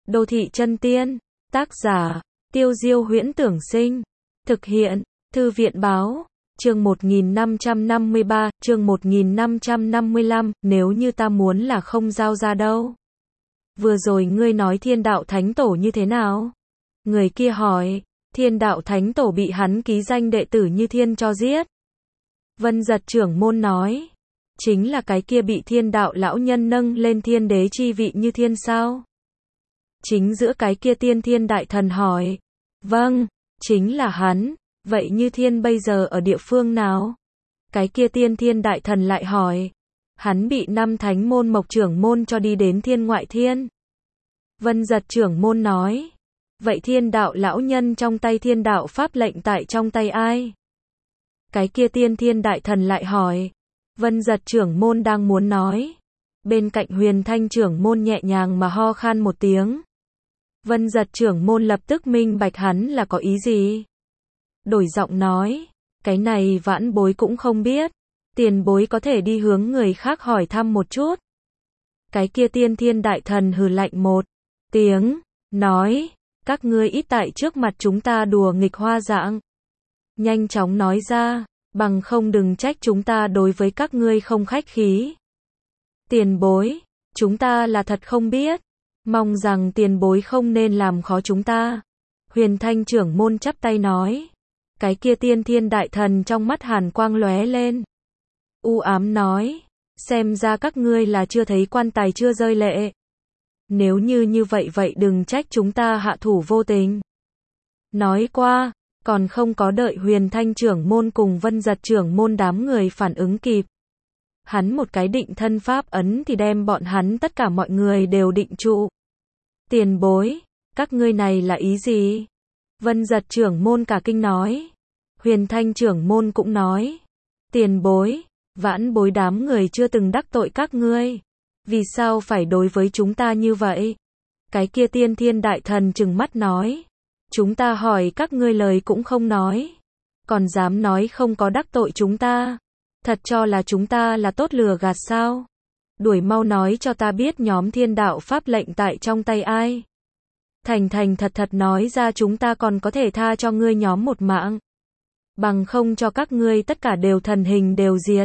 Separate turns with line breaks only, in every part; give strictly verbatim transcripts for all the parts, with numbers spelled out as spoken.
Đô thị chân tiên. Tác giả, Tiêu Diêu Huyễn Tưởng Sinh. Thực hiện, Thư viện Báo. Chương một nghìn năm trăm năm mươi ba, chương một nghìn năm trăm năm mươi lăm, nếu như ta muốn là không giao ra đâu. Vừa rồi ngươi nói Thiên Đạo Thánh Tổ như thế nào? Người kia hỏi. Thiên Đạo Thánh Tổ bị hắn ký danh đệ tử Như Thiên cho giết. Vân Giật trưởng môn nói. Chính là cái kia bị Thiên Đạo lão nhân nâng lên thiên đế chi vị Như Thiên sao? Chính giữa cái kia Tiên Thiên Đại Thần hỏi. Vâng, chính là hắn. Vậy Như Thiên bây giờ ở địa phương nào? Cái kia Tiên Thiên Đại Thần lại hỏi. Hắn bị năm thánh môn mộc trưởng môn cho đi đến thiên ngoại thiên. Vân Giật trưởng môn nói. Vậy Thiên Đạo lão nhân trong tay Thiên Đạo pháp lệnh tại trong tay ai? Cái kia Tiên Thiên Đại Thần lại hỏi. Vân Giật trưởng môn đang muốn nói. Bên cạnh Huyền Thanh trưởng môn nhẹ nhàng mà ho khan một tiếng. Vân Giật trưởng môn lập tức minh bạch hắn là có ý gì. Đổi giọng nói. Cái này vãn bối cũng không biết. Tiền bối có thể đi hướng người khác hỏi thăm một chút. Cái kia Tiên Thiên Đại Thần hừ lạnh một tiếng. Nói. Các ngươi ít tại trước mặt chúng ta đùa nghịch hoa dạng. Nhanh chóng nói ra. Bằng không đừng trách chúng ta đối với các ngươi không khách khí. Tiền bối. Chúng ta là thật không biết. Mong rằng tiền bối không nên làm khó chúng ta. Huyền Thanh trưởng môn chắp tay nói. Cái kia Tiên Thiên Đại Thần trong mắt hàn quang lóe lên. U ám nói. Xem ra các ngươi là chưa thấy quan tài chưa rơi lệ. Nếu như như vậy vậy đừng trách chúng ta hạ thủ vô tình. Nói qua. Còn không có đợi Huyền Thanh trưởng môn cùng Vân Giật trưởng môn đám người phản ứng kịp. Hắn một cái định thân pháp ấn thì đem bọn hắn tất cả mọi người đều định trụ. Tiền bối, các ngươi này là ý gì? Vân Giật trưởng môn cả kinh nói. Huyền Thanh trưởng môn cũng nói. Tiền bối, vãn bối đám người chưa từng đắc tội các ngươi. Vì sao phải đối với chúng ta như vậy? Cái kia Tiên Thiên Đại Thần trừng mắt nói. Chúng ta hỏi các ngươi lời cũng không nói. Còn dám nói không có đắc tội chúng ta. Thật cho là chúng ta là tốt lừa gạt sao? Đuổi mau nói cho ta biết nhóm Thiên Đạo pháp lệnh tại trong tay ai. Thành thành thật thật nói ra chúng ta còn có thể tha cho ngươi nhóm một mạng. Bằng không cho các ngươi tất cả đều thần hình đều diệt.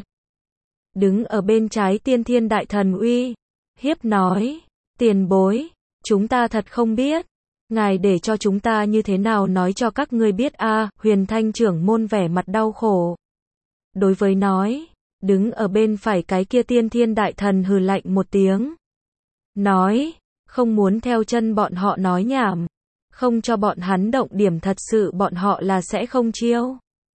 Đứng ở bên trái Tiên Thiên Đại Thần uy hiếp nói. Tiền bối, chúng ta thật không biết. Ngài để cho chúng ta như thế nào nói cho các ngươi biết a? À, Huyền Thanh trưởng môn vẻ mặt đau khổ. Đối với nói, đứng ở bên phải cái kia Tiên Thiên Đại Thần hừ lạnh một tiếng. Nói, không muốn theo chân bọn họ nói nhảm. Không cho bọn hắn động điểm thật sự bọn họ là sẽ không chiêu.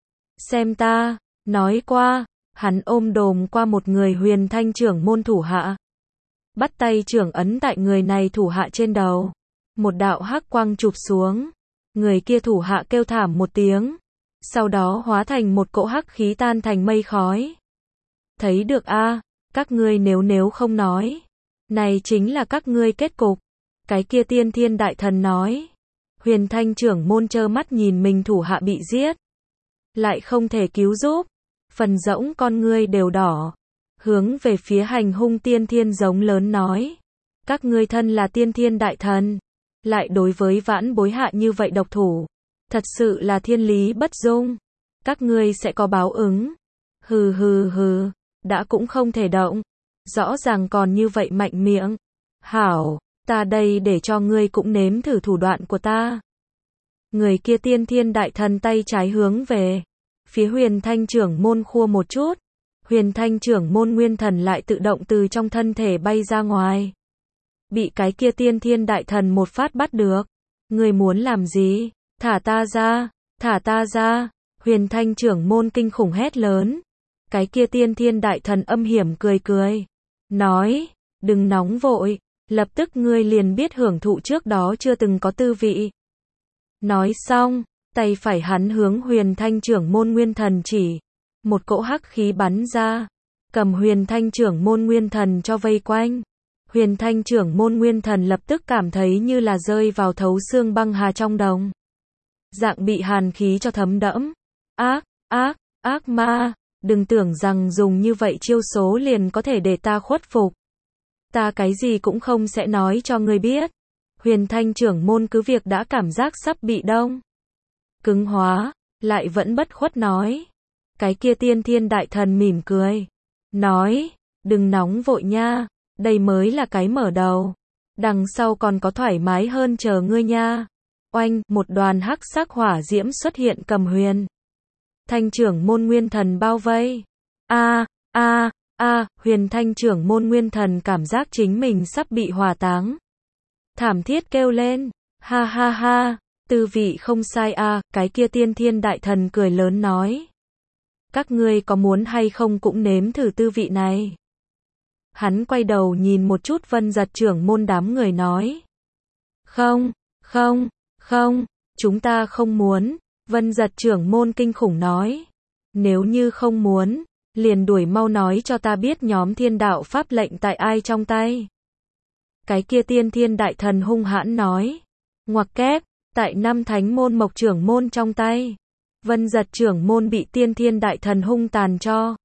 Xem ta, nói qua, hắn ôm đồm qua một người Huyền Thanh trưởng môn thủ hạ. Bắt tay trưởng ấn tại người này thủ hạ trên đầu. Một đạo hắc quang chụp xuống. Người kia thủ hạ kêu thảm một tiếng. Sau đó hóa thành một cỗ hắc khí tan thành mây khói. Thấy được a, à, các ngươi nếu nếu không nói. Này chính là các ngươi kết cục. Cái kia Tiên Thiên Đại Thần nói. Huyền Thanh trưởng môn trơ mắt nhìn mình thủ hạ bị giết. Lại không thể cứu giúp. Phần rỗng con ngươi đều đỏ. Hướng về phía hành hung Tiên Thiên giống lớn nói. Các ngươi thân là Tiên Thiên Đại Thần. Lại đối với vãn bối hạ như vậy độc thủ. Thật sự là thiên lý bất dung. Các ngươi sẽ có báo ứng. Hừ hừ hừ. Đã cũng không thể động. Rõ ràng còn như vậy mạnh miệng. Hảo, ta đây để cho ngươi cũng nếm thử thủ đoạn của ta. Người kia Tiên Thiên Đại Thần tay trái hướng về phía Huyền Thanh trưởng môn khua một chút. Huyền Thanh trưởng môn nguyên thần lại tự động từ trong thân thể bay ra ngoài. Bị cái kia Tiên Thiên Đại Thần một phát bắt được. Ngươi muốn làm gì? Thả ta ra, thả ta ra. Huyền Thanh trưởng môn kinh khủng hét lớn. Cái kia Tiên Thiên Đại Thần âm hiểm cười cười. Nói, đừng nóng vội. Lập tức ngươi liền biết hưởng thụ trước đó chưa từng có tư vị. Nói xong, tay phải hắn hướng Huyền Thanh trưởng môn nguyên thần chỉ. Một cỗ hắc khí bắn ra. Cầm Huyền Thanh trưởng môn nguyên thần cho vây quanh. Huyền Thanh trưởng môn nguyên thần lập tức cảm thấy như là rơi vào thấu xương băng hà trong đồng. Dạng bị hàn khí cho thấm đẫm. Ác, ác, ác ma, đừng tưởng rằng dùng như vậy chiêu số liền có thể để ta khuất phục. Ta cái gì cũng không sẽ nói cho ngươi biết. Huyền Thanh trưởng môn cứ việc đã cảm giác sắp bị đông cứng hóa, lại vẫn bất khuất nói. Cái kia tiên thiên đại thần mỉm cười, nói, đừng nóng vội nha, đây mới là cái mở đầu. Đằng sau còn có thoải mái hơn chờ ngươi nha. Oanh, một đoàn hắc sắc hỏa diễm xuất hiện cầm Huyền Thanh trưởng môn nguyên thần bao vây. A, a, a, Huyền Thanh trưởng môn nguyên thần cảm giác chính mình sắp bị hỏa táng. Thảm thiết kêu lên, ha ha ha, tư vị không sai a, à, cái kia tiên thiên đại thần cười lớn nói. Các ngươi có muốn hay không cũng nếm thử tư vị này. Hắn quay đầu nhìn một chút Vân Giật trưởng môn đám người nói. Không, không, không, chúng ta không muốn, Vân Giật trưởng môn kinh khủng nói. Nếu như không muốn, liền đuổi mau nói cho ta biết nhóm thiên đạo pháp lệnh tại ai trong tay. Cái kia tiên thiên đại thần hung hãn nói. Ngoặc kép, tại năm thánh môn Mộc trưởng môn trong tay. Vân Giật trưởng môn bị tiên thiên đại thần hung tàn cho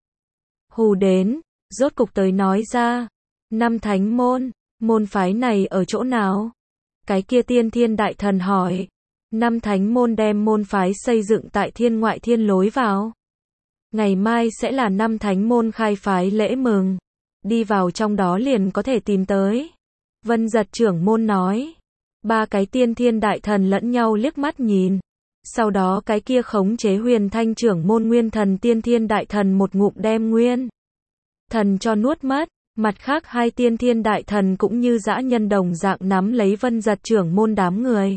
hù đến, rốt cục tới nói ra. Năm thánh môn, môn phái này ở chỗ nào? Cái kia tiên thiên đại thần hỏi. Năm thánh môn đem môn phái xây dựng tại thiên ngoại thiên lối vào. Ngày mai sẽ là năm thánh môn khai phái lễ mừng. Đi vào trong đó liền có thể tìm tới. Vân Giật trưởng môn nói. Ba cái tiên thiên đại thần lẫn nhau liếc mắt nhìn. Sau đó cái kia khống chế Huyền Thanh trưởng môn nguyên thần tiên thiên đại thần một ngụm đem nguyên thần cho nuốt mất. Mặt khác hai tiên thiên đại thần cũng như dã nhân đồng dạng nắm lấy Vân Giật trưởng môn đám người.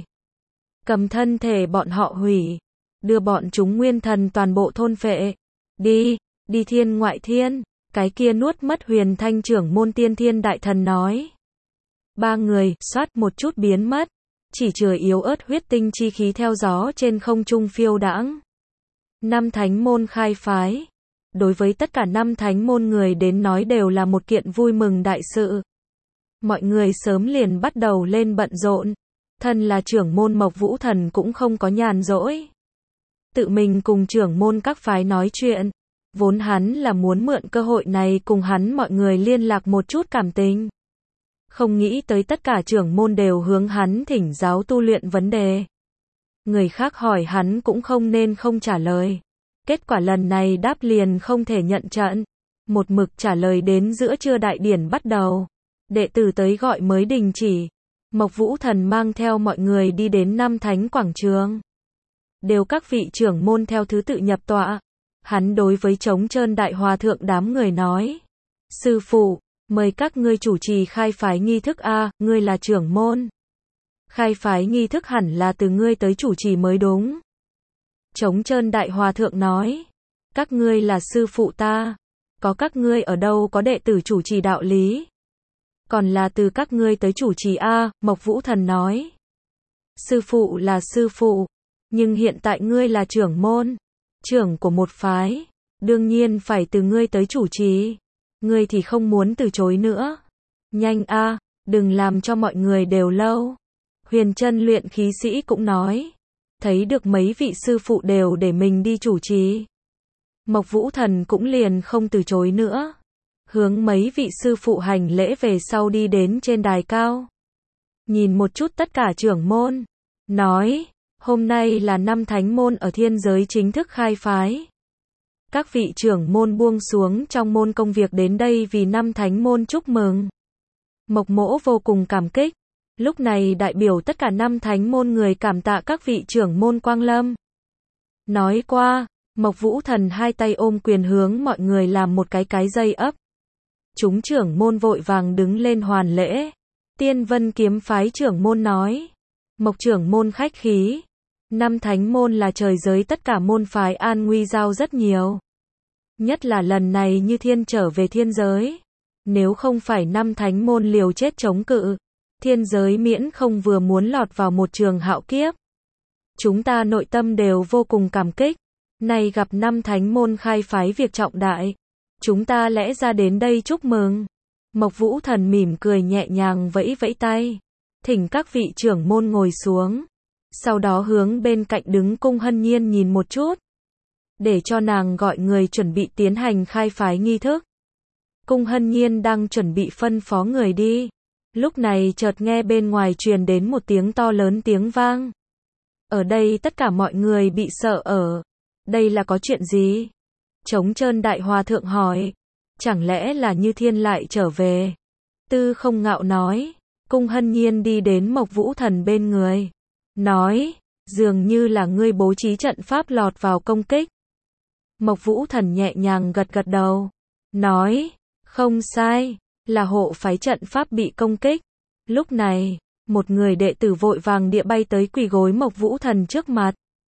Cầm thân thể bọn họ hủy. Đưa bọn chúng nguyên thần toàn bộ thôn phệ. Đi, đi thiên ngoại thiên. Cái kia nuốt mất Huyền Thanh trưởng môn tiên thiên đại thần nói. Ba người, xoát một chút biến mất. Chỉ chừa yếu ớt huyết tinh chi khí theo gió trên không trung phiêu đãng. Năm thánh môn khai phái. Đối với tất cả năm thánh môn người đến nói đều là một kiện vui mừng đại sự. Mọi người sớm liền bắt đầu lên bận rộn. Thân là trưởng môn Mộc Vũ Thần cũng không có nhàn rỗi. Tự mình cùng trưởng môn các phái nói chuyện. Vốn hắn là muốn mượn cơ hội này cùng hắn mọi người liên lạc một chút cảm tình. Không nghĩ tới tất cả trưởng môn đều hướng hắn thỉnh giáo tu luyện vấn đề. Người khác hỏi hắn cũng không nên không trả lời. Kết quả lần này đáp liền không thể nhận trận. Một mực trả lời đến giữa trưa đại điển bắt đầu. Đệ tử tới gọi mới đình chỉ. Mộc Vũ Thần mang theo mọi người đi đến năm thánh quảng trường. Đều các vị trưởng môn theo thứ tự nhập tọa. Hắn đối với Trống Trơn Đại Hòa Thượng đám người nói. Sư phụ, mời các ngươi chủ trì khai phái nghi thức a, ngươi là trưởng môn. Khai phái nghi thức hẳn là từ ngươi tới chủ trì mới đúng. Trống Trơn Đại Hòa Thượng nói. Các ngươi là sư phụ ta. Có các ngươi ở đâu có đệ tử chủ trì đạo lý. Còn là từ các ngươi tới chủ trì a, Mộc Vũ Thần nói. Sư phụ là sư phụ. Nhưng hiện tại ngươi là trưởng môn. Trưởng của một phái. Đương nhiên phải từ ngươi tới chủ trì. Ngươi thì không muốn từ chối nữa. Nhanh a, đừng làm cho mọi người đều lâu. Huyền Chân luyện khí sĩ cũng nói. Thấy được mấy vị sư phụ đều để mình đi chủ trì. Mộc Vũ Thần cũng liền không từ chối nữa. Hướng mấy vị sư phụ hành lễ về sau đi đến trên đài cao. Nhìn một chút tất cả trưởng môn. Nói, hôm nay là năm thánh môn ở thiên giới chính thức khai phái. Các vị trưởng môn buông xuống trong môn công việc đến đây vì năm thánh môn chúc mừng. Mộc Mỗ vô cùng cảm kích. Lúc này đại biểu tất cả năm thánh môn người cảm tạ các vị trưởng môn quang lâm. Nói qua, Mộc Vũ Thần hai tay ôm quyền hướng mọi người làm một cái cái dây ấp. Chúng trưởng môn vội vàng đứng lên hoàn lễ. Tiên Vân kiếm phái trưởng môn nói. Mộc trưởng môn khách khí. Năm thánh môn là trời giới tất cả môn phái an nguy giao rất nhiều. Nhất là lần này như thiên trở về thiên giới. Nếu không phải năm thánh môn liều chết chống cự. Thiên giới miễn không vừa muốn lọt vào một trường hạo kiếp. Chúng ta nội tâm đều vô cùng cảm kích. Này gặp năm thánh môn khai phái việc trọng đại. Chúng ta lẽ ra đến đây chúc mừng. Mộc Vũ Thần mỉm cười nhẹ nhàng vẫy vẫy tay. Thỉnh các vị trưởng môn ngồi xuống. Sau đó hướng bên cạnh đứng Cung Hân Nhiên nhìn một chút. Để cho nàng gọi người chuẩn bị tiến hành khai phái nghi thức. Cung Hân Nhiên đang chuẩn bị phân phó người đi. Lúc này chợt nghe bên ngoài truyền đến một tiếng to lớn tiếng vang. Ở đây tất cả mọi người bị sợ ở. Đây là có chuyện gì? Trống Trơn Đại Hòa Thượng hỏi. Chẳng lẽ là Như Thiên lại trở về? Tư Không Ngạo nói. Cung Hân Nhiên đi đến Mộc Vũ Thần bên người. Nói, dường như là ngươi bố trí trận pháp lọt vào công kích. Mộc Vũ Thần nhẹ nhàng gật gật đầu. Nói, không sai, là hộ phái trận pháp bị công kích. Lúc này, một người đệ tử vội vàng địa bay tới quỳ gối Mộc Vũ Thần trước mặt.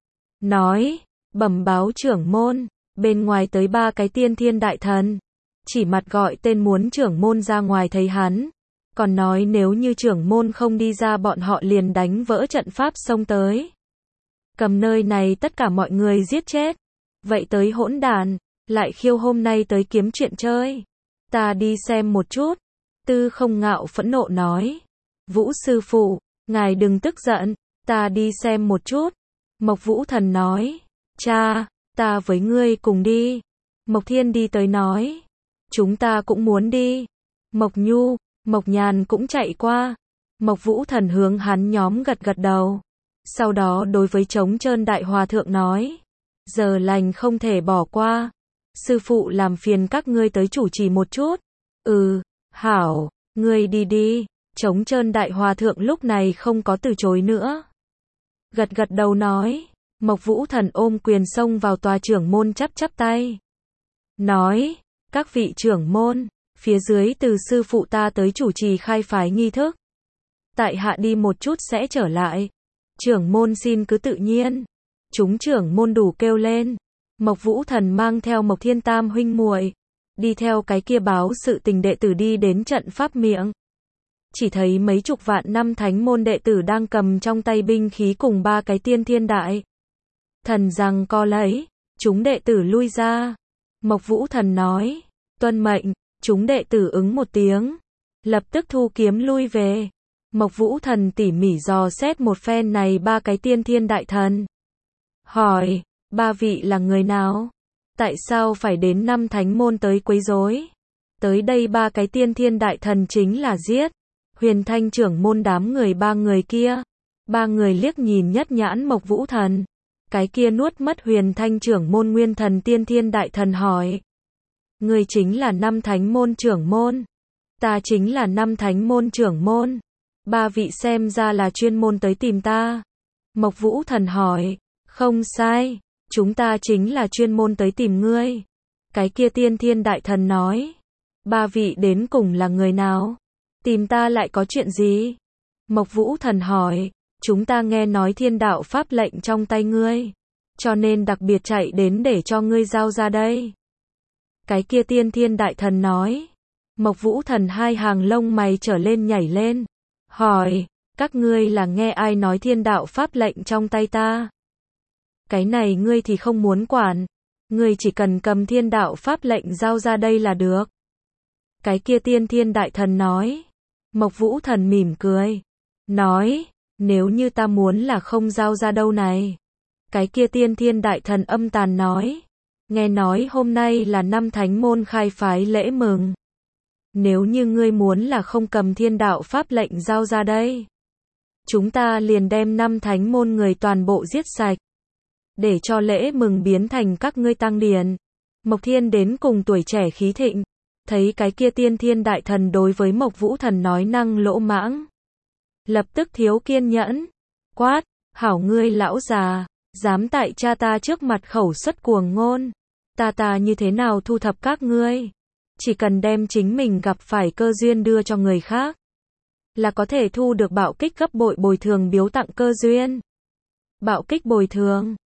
Nói, bẩm báo trưởng môn, bên ngoài tới ba cái tiên thiên đại thần. Chỉ mặt gọi tên muốn trưởng môn ra ngoài thấy hắn. Còn nói nếu như trưởng môn không đi ra bọn họ liền đánh vỡ trận pháp xông tới. Cầm nơi này tất cả mọi người giết chết. Vậy tới hỗn đàn, lại khiêu hôm nay tới kiếm chuyện chơi. Ta đi xem một chút. Tư Không Ngạo phẫn nộ nói. Vũ sư phụ, ngài đừng tức giận, ta đi xem một chút. Mộc Vũ Thần nói. Cha, ta với ngươi cùng đi. Mộc Thiên đi tới nói. Chúng ta cũng muốn đi. Mộc Nhu, Mộc Nhàn cũng chạy qua. Mộc Vũ Thần hướng hắn nhóm gật gật đầu. Sau đó đối với Trống Trơn Đại Hòa Thượng nói. Giờ lành không thể bỏ qua. Sư phụ làm phiền các ngươi tới chủ trì một chút. Ừ, hảo, ngươi đi đi. Trống Trơn Đại Hòa Thượng lúc này không có từ chối nữa. Gật gật đầu nói. Mộc Vũ Thần ôm quyền xông vào tòa trưởng môn chắp chắp tay. Nói, các vị trưởng môn, phía dưới từ sư phụ ta tới chủ trì khai phái nghi thức. Tại hạ đi một chút sẽ trở lại. Trưởng môn xin cứ tự nhiên. Chúng trưởng môn đủ kêu lên. Mộc Vũ Thần mang theo Mộc Thiên Tam huynh muội, đi theo cái kia báo sự tình đệ tử đi đến trận pháp miệng. Chỉ thấy mấy chục vạn năm thánh môn đệ tử đang cầm trong tay binh khí cùng ba cái tiên thiên đại thần giằng co lấy. Chúng đệ tử lui ra. Mộc Vũ Thần nói. Tuân mệnh. Chúng đệ tử ứng một tiếng. Lập tức thu kiếm lui về. Mộc Vũ Thần tỉ mỉ dò xét một phen này ba cái tiên thiên đại thần. Hỏi, ba vị là người nào? Tại sao phải đến năm thánh môn tới quấy rối? Tới đây ba cái tiên thiên đại thần chính là giết Huyền Thanh trưởng môn đám người ba người kia. Ba người liếc nhìn nhất nhãn Mộc Vũ Thần. Cái kia nuốt mất Huyền Thanh trưởng môn nguyên thần tiên thiên đại thần hỏi. Người chính là năm thánh môn trưởng môn. Ta chính là năm thánh môn trưởng môn. Ba vị xem ra là chuyên môn tới tìm ta. Mộc Vũ Thần hỏi. Không sai, chúng ta chính là chuyên môn tới tìm ngươi. Cái kia tiên thiên đại thần nói. Ba vị đến cùng là người nào? Tìm ta lại có chuyện gì? Mộc Vũ Thần hỏi. Chúng ta nghe nói thiên đạo pháp lệnh trong tay ngươi, cho nên đặc biệt chạy đến để cho ngươi giao ra đây. Cái kia tiên thiên đại thần nói. Mộc Vũ Thần hai hàng lông mày trở lên nhảy lên. Hỏi, các ngươi là nghe ai nói thiên đạo pháp lệnh trong tay ta? Cái này ngươi thì không muốn quản. Ngươi chỉ cần cầm thiên đạo pháp lệnh giao ra đây là được. Cái kia tiên thiên đại thần nói. Mộc Vũ Thần mỉm cười. Nói, nếu như ta muốn là không giao ra đâu này. Cái kia tiên thiên đại thần âm tàn nói. Nghe nói hôm nay là năm thánh môn khai phái lễ mừng. Nếu như ngươi muốn là không cầm thiên đạo pháp lệnh giao ra đây, chúng ta liền đem năm thánh môn người toàn bộ giết sạch. Để cho lễ mừng biến thành các ngươi tăng điền. Mộc Thiên đến cùng tuổi trẻ khí thịnh. Thấy cái kia tiên thiên đại thần đối với Mộc Vũ Thần nói năng lỗ mãng. Lập tức thiếu kiên nhẫn. Quát, hảo ngươi lão già, dám tại cha ta trước mặt khẩu xuất cuồng ngôn. Ta ta như thế nào thu thập các ngươi? Chỉ cần đem chính mình gặp phải cơ duyên đưa cho người khác, là có thể thu được bạo kích gấp bội bồi thường biếu tặng cơ duyên. Bạo kích bồi thường.